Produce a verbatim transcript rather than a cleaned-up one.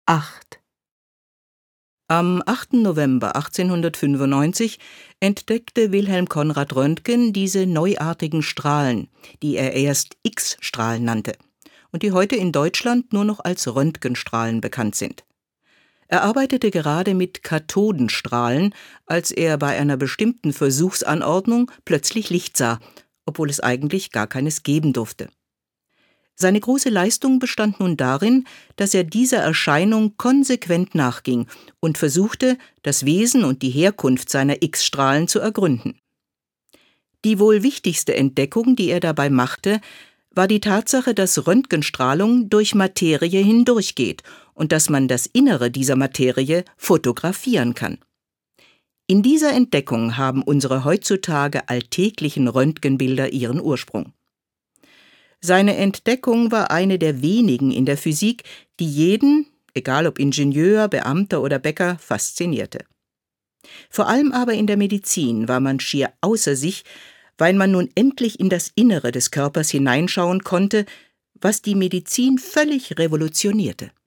acht. Am achten November achtzehnhundertfünfundneunzig entdeckte Wilhelm Conrad Röntgen diese neuartigen Strahlen, die er erst X-Strahlen nannte und die heute in Deutschland nur noch als Röntgenstrahlen bekannt sind. Er arbeitete gerade mit Kathodenstrahlen, als er bei einer bestimmten Versuchsanordnung plötzlich Licht sah, obwohl es eigentlich gar keines geben durfte. Seine große Leistung bestand nun darin, dass er dieser Erscheinung konsequent nachging und versuchte, das Wesen und die Herkunft seiner X-Strahlen zu ergründen. Die wohl wichtigste Entdeckung, die er dabei machte, war die Tatsache, dass Röntgenstrahlung durch Materie hindurchgeht und dass man das Innere dieser Materie fotografieren kann. In dieser Entdeckung haben unsere heutzutage alltäglichen Röntgenbilder ihren Ursprung. Seine Entdeckung war eine der wenigen in der Physik, die jeden, egal ob Ingenieur, Beamter oder Bäcker, faszinierte. Vor allem aber in der Medizin war man schier außer sich, weil man nun endlich in das Innere des Körpers hineinschauen konnte, was die Medizin völlig revolutionierte.